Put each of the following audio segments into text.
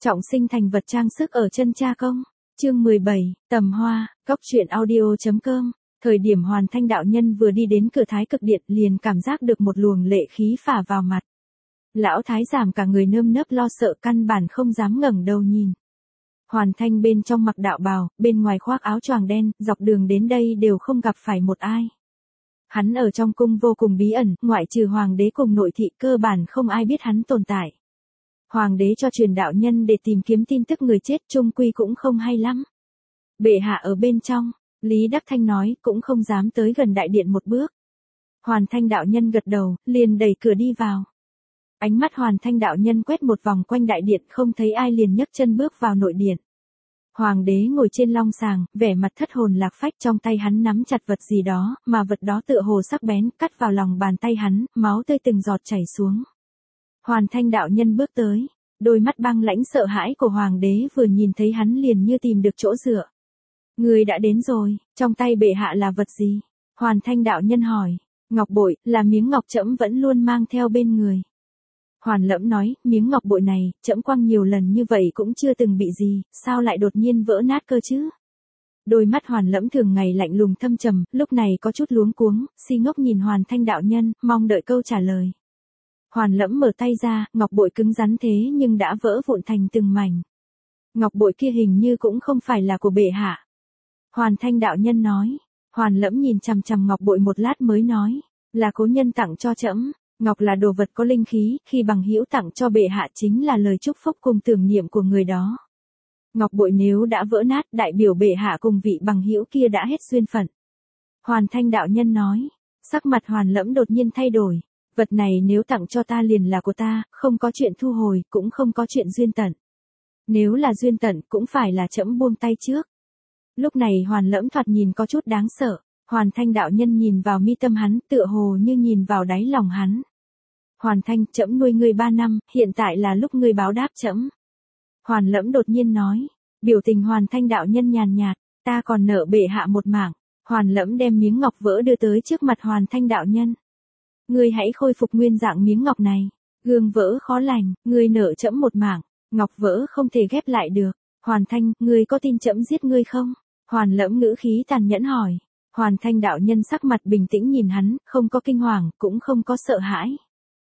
Trọng sinh thành vật trang sức ở chân cha công. Chương 17, Tầm Hoa, Cóc truyện audio.com. Thời điểm Hoàn Thanh đạo nhân vừa đi đến cửa Thái Cực Điện liền cảm giác được một luồng lệ khí phả vào mặt. Lão Thái Giám cả người nơm nớp lo sợ căn bản không dám ngẩng đầu nhìn. Hoàn Thanh bên trong mặc đạo bào, bên ngoài khoác áo choàng đen, dọc đường đến đây đều không gặp phải một ai. Hắn ở trong cung vô cùng bí ẩn, ngoại trừ hoàng đế cùng nội thị cơ bản không ai biết hắn tồn tại. Hoàng đế cho truyền đạo nhân để tìm kiếm tin tức người chết chung quy cũng không hay lắm. Bệ hạ ở bên trong, Lý Đắc Thanh nói cũng không dám tới gần đại điện một bước. Hoàn Thanh đạo nhân gật đầu, liền đẩy cửa đi vào. Ánh mắt Hoàn Thanh đạo nhân quét một vòng quanh đại điện không thấy ai liền nhấc chân bước vào nội điện. Hoàng đế ngồi trên long sàng, vẻ mặt thất hồn lạc phách trong tay hắn nắm chặt vật gì đó, mà vật đó tựa hồ sắc bén cắt vào lòng bàn tay hắn, máu tươi từng giọt chảy xuống. Hoàn Thanh đạo nhân bước tới, đôi mắt băng lãnh sợ hãi của hoàng đế vừa nhìn thấy hắn liền như tìm được chỗ dựa. Người đã đến rồi, trong tay bệ hạ là vật gì? Hoàn Thanh đạo nhân hỏi. Ngọc bội, là miếng ngọc trẫm vẫn luôn mang theo bên người. Hoàn Lẫm nói, miếng ngọc bội này, trẫm quăng nhiều lần như vậy cũng chưa từng bị gì, sao lại đột nhiên vỡ nát cơ chứ? Đôi mắt Hoàn Lẫm thường ngày lạnh lùng thâm trầm, lúc này có chút luống cuống, si ngốc nhìn Hoàn Thanh đạo nhân, mong đợi câu trả lời. Hoàn Lẫm mở tay ra, ngọc bội cứng rắn thế nhưng đã vỡ vụn thành từng mảnh. Ngọc bội kia hình như cũng không phải là của bệ hạ. Hoàn Thanh đạo nhân nói. Hoàn Lẫm nhìn chằm chằm ngọc bội một lát mới nói, là cố nhân tặng cho trẫm. Ngọc là đồ vật có linh khí, khi bằng hữu tặng cho bệ hạ chính là lời chúc phúc cùng tưởng niệm của người đó. Ngọc bội nếu đã vỡ nát, đại biểu bệ hạ cùng vị bằng hữu kia đã hết duyên phận. Hoàn Thanh đạo nhân nói. Sắc mặt Hoàn Lẫm đột nhiên thay đổi. Vật này nếu tặng cho ta liền là của ta, không có chuyện thu hồi, cũng không có chuyện duyên tận. Nếu là duyên tận cũng phải là trẫm buông tay trước. Lúc này Hoàn Lẫm thoạt nhìn có chút đáng sợ. Hoàn Thanh đạo nhân nhìn vào mi tâm hắn, tựa hồ như nhìn vào đáy lòng hắn. Hoàn Thanh, trẫm nuôi ngươi 3 năm, hiện tại là lúc ngươi báo đáp trẫm. Hoàn Lẫm đột nhiên nói. Biểu tình Hoàn Thanh đạo nhân nhàn nhạt, ta còn nợ bệ hạ một mảng. Hoàn Lẫm đem miếng ngọc vỡ đưa tới trước mặt Hoàn Thanh đạo nhân. Ngươi hãy khôi phục nguyên dạng miếng ngọc này. Gương vỡ khó lành, ngươi nợ trẫm một mảng. Ngọc vỡ không thể ghép lại được. Hoàn Thanh, ngươi có tin trẫm giết ngươi không? Hoàn Lẫm ngữ khí tàn nhẫn hỏi. Hoàn Thanh đạo nhân sắc mặt bình tĩnh nhìn hắn, không có kinh hoàng, cũng không có sợ hãi.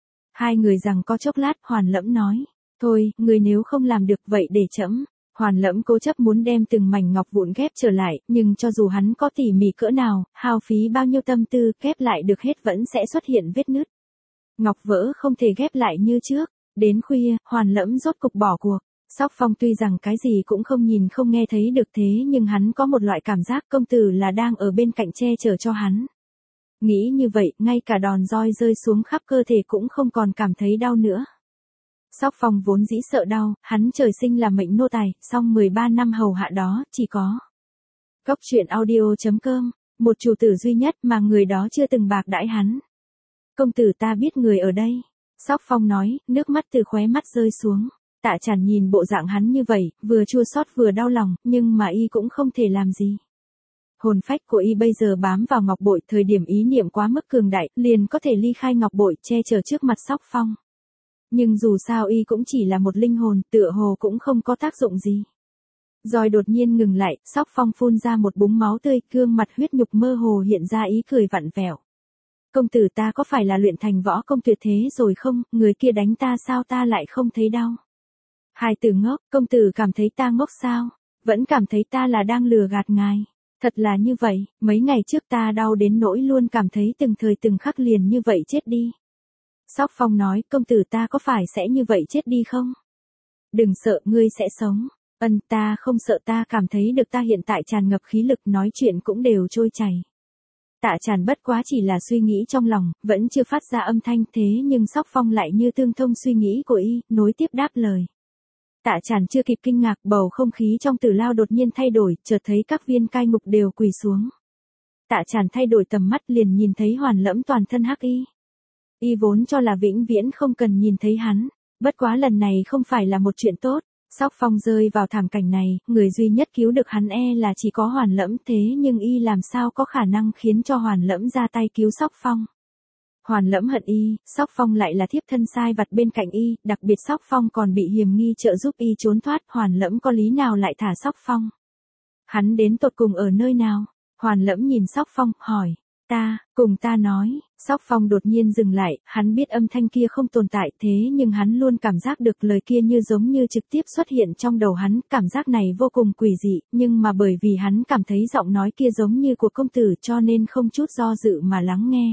Hai người rằng có chốc lát, Hoàn Lẫm nói. Thôi, ngươi nếu không làm được vậy để trẫm. Hoàn Lẫm cố chấp muốn đem từng mảnh ngọc vụn ghép trở lại, nhưng cho dù hắn có tỉ mỉ cỡ nào, hao phí bao nhiêu tâm tư, ghép lại được hết vẫn sẽ xuất hiện vết nứt. Ngọc vỡ không thể ghép lại như trước. Đến khuya, Hoàn Lẫm rốt cục bỏ cuộc. Sóc Phong tuy rằng cái gì cũng không nhìn không nghe thấy được thế nhưng hắn có một loại cảm giác công tử là đang ở bên cạnh che chở cho hắn. Nghĩ như vậy, ngay cả đòn roi rơi xuống khắp cơ thể cũng không còn cảm thấy đau nữa. Sóc Phong vốn dĩ sợ đau, hắn trời sinh là mệnh nô tài, song 13 năm hầu hạ đó, chỉ có. Cóc truyện audio.com, một chủ tử duy nhất mà người đó chưa từng bạc đãi hắn. Công tử ta biết người ở đây. Sóc Phong nói, nước mắt từ khóe mắt rơi xuống. Tạ Chản nhìn bộ dạng hắn như vậy, vừa chua xót vừa đau lòng, nhưng mà y cũng không thể làm gì. Hồn phách của y bây giờ bám vào ngọc bội, thời điểm ý niệm quá mức cường đại, liền có thể ly khai ngọc bội, che chở trước mặt Sóc Phong. Nhưng dù sao y cũng chỉ là một linh hồn, tựa hồ cũng không có tác dụng gì. Rồi đột nhiên ngừng lại, Sóc Phong phun ra một búng máu tươi, gương mặt huyết nhục mơ hồ hiện ra ý cười vặn vẹo. Công tử ta có phải là luyện thành võ công tuyệt thế rồi không, người kia đánh ta sao ta lại không thấy đau? Hai từ ngốc, công tử cảm thấy ta ngốc sao? Vẫn cảm thấy ta là đang lừa gạt ngài. Thật là như vậy, mấy ngày trước ta đau đến nỗi luôn cảm thấy từng thời từng khắc liền như vậy chết đi. Sóc Phong nói, công tử ta có phải sẽ như vậy chết đi không? Đừng sợ, ngươi sẽ sống. Ta không sợ, ta cảm thấy được ta hiện tại tràn ngập khí lực, nói chuyện cũng đều trôi chảy. Tạ Chản bất quá chỉ là suy nghĩ trong lòng, vẫn chưa phát ra âm thanh thế nhưng Sóc Phong lại như tương thông suy nghĩ của y, nối tiếp đáp lời. Tạ Chản chưa kịp kinh ngạc, bầu không khí trong tử lao đột nhiên thay đổi, chợt thấy các viên cai ngục đều quỳ xuống. Tạ Chản thay đổi tầm mắt liền nhìn thấy Hoàn Lẫm toàn thân hắc y. Y vốn cho là vĩnh viễn không cần nhìn thấy hắn, bất quá lần này không phải là một chuyện tốt. Sóc Phong rơi vào thảm cảnh này, người duy nhất cứu được hắn là chỉ có Hoàn Lẫm thế nhưng y làm sao có khả năng khiến cho Hoàn Lẫm ra tay cứu Sóc Phong. Hoàn Lẫm hận y, Sóc Phong lại là thiếp thân sai vặt bên cạnh y, đặc biệt Sóc Phong còn bị hiềm nghi trợ giúp y trốn thoát, Hoàn Lẫm có lý nào lại thả Sóc Phong? Hắn đến tột cùng ở nơi nào? Hoàn Lẫm nhìn Sóc Phong, hỏi. Cùng ta nói, Sóc Phong đột nhiên dừng lại, hắn biết âm thanh kia không tồn tại thế nhưng hắn luôn cảm giác được lời kia như giống như trực tiếp xuất hiện trong đầu hắn, cảm giác này vô cùng quỷ dị, nhưng mà bởi vì hắn cảm thấy giọng nói kia giống như của công tử cho nên không chút do dự mà lắng nghe.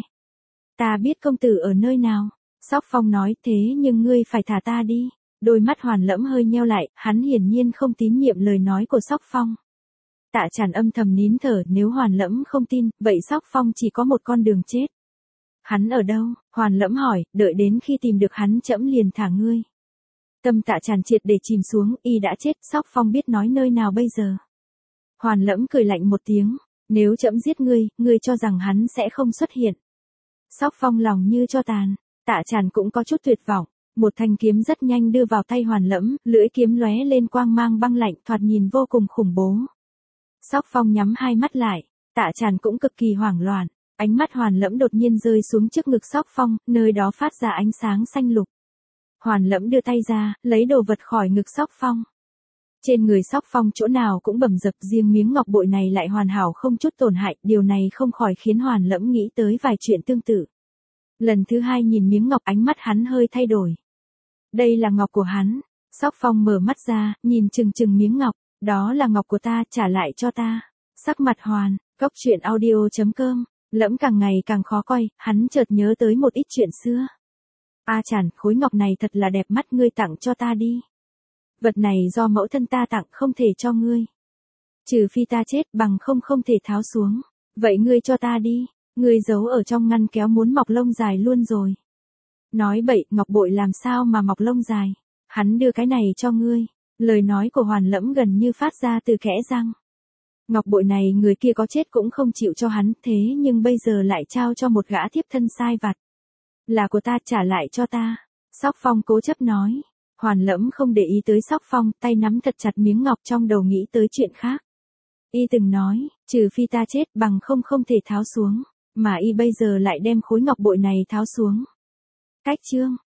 Ta biết công tử ở nơi nào. Sóc Phong nói, thế nhưng ngươi phải thả ta đi. Đôi mắt Hoàn Lẫm hơi nheo lại, hắn hiển nhiên không tín nhiệm lời nói của Sóc Phong. Tạ Tràn âm thầm nín thở, nếu Hoàn Lẫm không tin, vậy Sóc Phong chỉ có một con đường chết. Hắn ở đâu? Hoàn Lẫm hỏi, đợi đến khi tìm được hắn trẫm liền thả ngươi. Tâm Tạ Tràn triệt để chìm xuống, y đã chết, Sóc Phong biết nói nơi nào bây giờ. Hoàn Lẫm cười lạnh một tiếng, nếu trẫm giết ngươi, ngươi cho rằng hắn sẽ không xuất hiện. Sóc Phong lòng như tro tàn, Tạ Tràn cũng có chút tuyệt vọng. Một thanh kiếm rất nhanh đưa vào tay Hoàn Lẫm, lưỡi kiếm lóe lên quang mang băng lạnh, thoạt nhìn vô cùng khủng bố. Sóc Phong nhắm hai mắt lại, Tạ Tràn cũng cực kỳ hoảng loạn, ánh mắt Hoàn Lẫm đột nhiên rơi xuống trước ngực Sóc Phong, nơi đó phát ra ánh sáng xanh lục. Hoàn Lẫm đưa tay ra, lấy đồ vật khỏi ngực Sóc Phong. Trên người Sóc Phong chỗ nào cũng bầm dập, riêng miếng ngọc bội này lại hoàn hảo không chút tổn hại, điều này không khỏi khiến Hoàn Lẫm nghĩ tới vài chuyện tương tự. Lần thứ hai nhìn miếng ngọc, ánh mắt hắn hơi thay đổi. Đây là ngọc của hắn. Sóc Phong mở mắt ra, nhìn chừng chừng miếng ngọc. Đó là ngọc của ta, trả lại cho ta. Sắc mặt Hoàn, Cốc Truyện Audio.com, Lẫm càng ngày càng khó coi, hắn chợt nhớ tới một ít chuyện xưa. Tràn, khối ngọc này thật là đẹp mắt, ngươi tặng cho ta đi. Vật này do mẫu thân ta tặng, không thể cho ngươi. Trừ phi ta chết, bằng không thể tháo xuống. Vậy ngươi cho ta đi, ngươi giấu ở trong ngăn kéo muốn mọc lông dài luôn rồi. Nói bậy, ngọc bội làm sao mà mọc lông dài. Hắn đưa cái này cho ngươi. Lời nói của Hoàn Lẫm gần như phát ra từ kẽ răng. Ngọc bội này người kia có chết cũng không chịu cho hắn, thế nhưng bây giờ lại trao cho một gã thiếp thân sai vặt. Là của ta, trả lại cho ta. Sóc Phong cố chấp nói. Hoàn Lẫm không để ý tới Sóc Phong, tay nắm thật chặt miếng ngọc, trong đầu nghĩ tới chuyện khác. Y từng nói, trừ phi ta chết, bằng không thể tháo xuống, mà y bây giờ lại đem khối ngọc bội này tháo xuống. Cách chương